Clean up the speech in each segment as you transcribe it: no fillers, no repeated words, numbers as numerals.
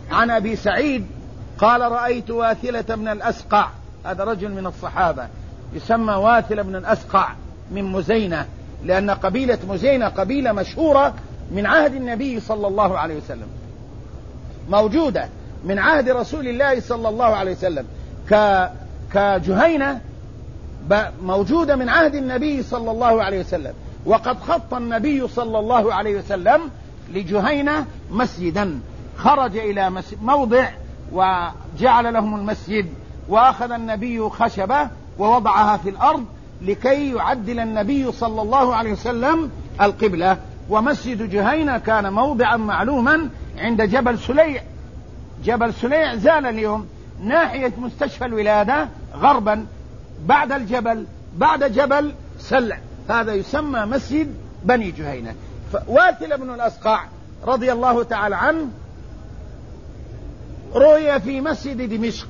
عن أبي سعيد قال رأيت واثلة بن الأسقع، هذا رجل من الصحابة يسمى واثلة بن الأسقع من مزينة، لأن قبيلة مزينة قبيلة مشهورة من عهد النبي صلى الله عليه وسلم، موجودة من عهد رسول الله صلى الله عليه وسلم، كجهينة موجودة من عهد النبي صلى الله عليه وسلم. وقد خط النبي صلى الله عليه وسلم لجهينة مسجدا، خرج إلى موضع وجعل لهم المسجد، وأخذ النبي خشبة ووضعها في الأرض لكي يعدل النبي صلى الله عليه وسلم القبلة. ومسجد جهينة كان موضعا معلوما عند جبل سليع. جبل سليع زال اليوم ناحية مستشفى الولادة غربا بعد الجبل، بعد جبل سلع، هذا يسمى مسجد بني جهينة. واثل بن الأسقع رضي الله تعالى عنه رؤي في مسجد دمشق،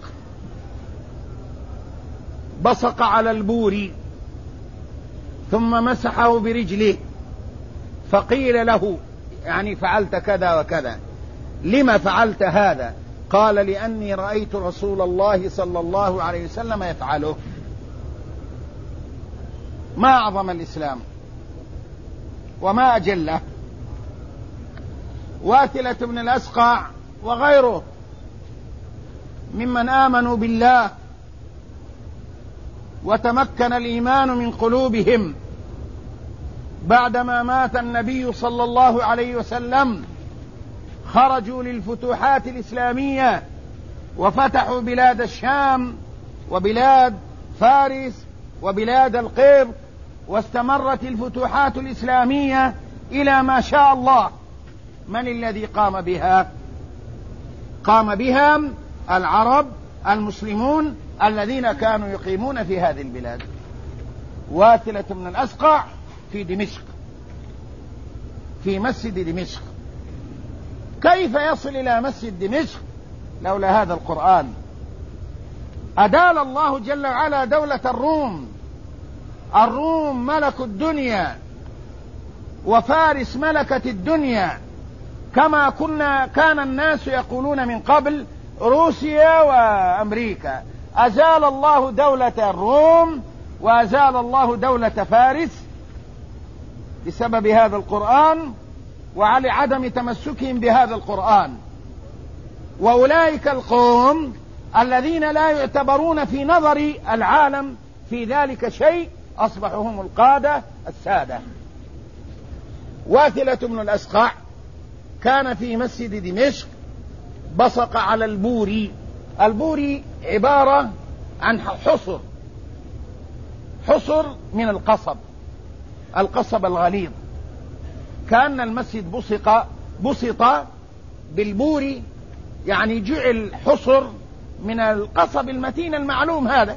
بصق على البور ثم مسحه برجله، فقيل له يعني فعلت كذا وكذا، لما فعلت هذا؟ قال لأني رأيت رسول الله صلى الله عليه وسلم يفعله. ما أعظم الإسلام وما أجله. واثلة بن الأسقع وغيره ممن آمنوا بالله وتمكن الإيمان من قلوبهم بعدما مات النبي صلى الله عليه وسلم، خرجوا للفتوحات الإسلامية وفتحوا بلاد الشام وبلاد فارس وبلاد القبط، واستمرت الفتوحات الإسلامية إلى ما شاء الله. من الذي قام بها؟ قام بها العرب المسلمون الذين كانوا يقيمون في هذه البلاد. واثلة بن الأسقع في دمشق، في مسجد دمشق. كيف يصل إلى مسجد دمشق لولا هذا القرآن؟ أدال الله جل وعلا دولة الروم. الروم ملك الدنيا وفارس ملكة الدنيا، كما كان الناس يقولون من قبل روسيا وأمريكا. أزال الله دولة الروم وأزال الله دولة فارس بسبب هذا القرآن وعلى عدم تمسكهم بهذا القرآن. وأولئك القوم الذين لا يعتبرون في نظر العالم في ذلك شيء أصبحوا هم القادة السادة. واثلة بن الأسقع كان في مسجد دمشق، بصق على البوري. البوري عبارة عن حصر من القصب الغليظ. كان المسجد بسط بالبوري، يعني جعل حصر من القصب المتين المعلوم هذا.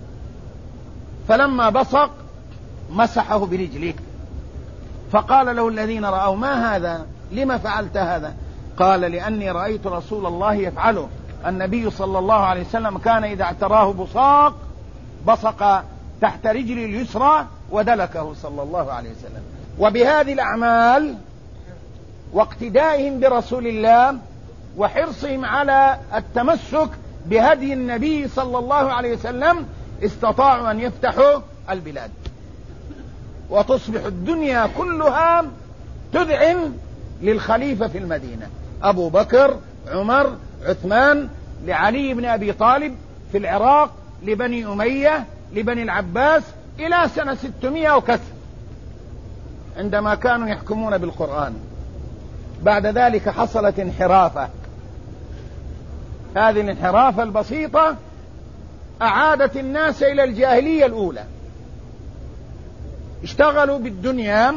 فلما بصق مسحه برجله، فقال له الذين رأوا ما هذا؟ لما فعلت هذا؟ قال لأني رأيت رسول الله يفعله. النبي صلى الله عليه وسلم كان إذا اعتراه بصاق بصق تحت رجل اليسرى ودلكه صلى الله عليه وسلم. وبهذه الأعمال واقتدائهم برسول الله وحرصهم على التمسك بهدي النبي صلى الله عليه وسلم استطاعوا أن يفتحوا البلاد وتصبح الدنيا كلها تذعن للخليفة في المدينة، أبو بكر، عمر، عثمان، لعلي بن أبي طالب في العراق، لبني أمية، لبني العباس، إلى سنة 600 وكسر عندما كانوا يحكمون بالقرآن. بعد ذلك حصلت انحرافة. هذه الانحرافة البسيطة أعادت الناس إلى الجاهلية الأولى. اشتغلوا بالدنيا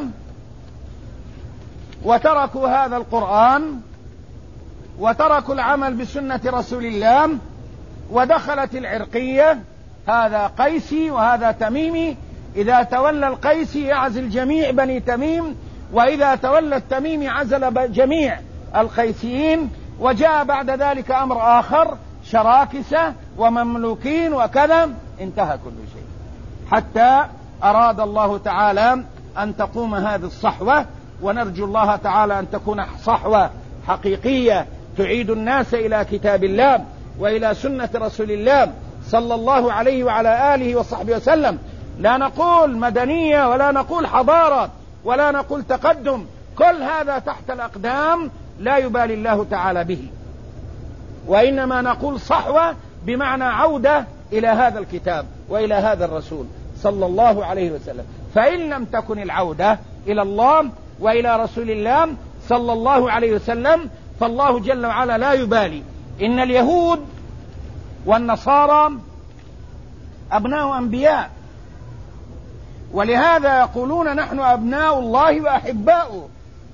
وتركوا هذا القرآن وتركوا العمل بسنة رسول الله، ودخلت العرقية، هذا قيسي وهذا تميمي، إذا تولى القيسي يعزل جميع بني تميم، وإذا تولى التميمي عزل جميع القيسيين. وجاء بعد ذلك أمر آخر، شراكسة ومملوكين وكذا، انتهى كل شيء، حتى أراد الله تعالى أن تقوم هذه الصحوة، ونرجو الله تعالى أن تكون صحوة حقيقية تعيد الناس إلى كتاب الله وإلى سنة رسول الله صلى الله عليه وعلى آله وصحبه وسلم. لا نقول مدنية ولا نقول حضارة ولا نقول تقدم، كل هذا تحت الأقدام لا يبالي الله تعالى به، وإنما نقول صحوة بمعنى عودة إلى هذا الكتاب وإلى هذا الرسول صلى الله عليه وسلم. فإن لم تكن العودة إلى الله وإلى رسول الله صلى الله عليه وسلم فالله جل وعلا لا يبالي. إن اليهود والنصارى أبناء أنبياء، ولهذا يقولون نحن أبناء الله وأحباؤه،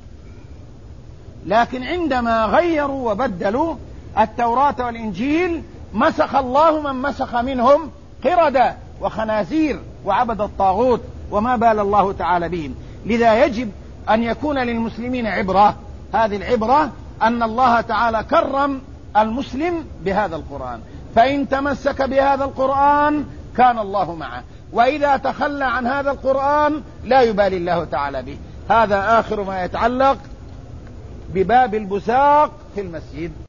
لكن عندما غيروا وبدلوا التوراة والإنجيل مسخ الله من مسخ منهم قردة وخنازير وعبد الطاغوت وما بال الله تعالى بهم. لذا يجب أن يكون للمسلمين عبرة، هذه العبرة أن الله تعالى كرم المسلم بهذا القرآن، فإن تمسك بهذا القرآن كان الله معه، وإذا تخلى عن هذا القرآن لا يبالي الله تعالى به. هذا آخر ما يتعلق بباب البزاق في المسجد.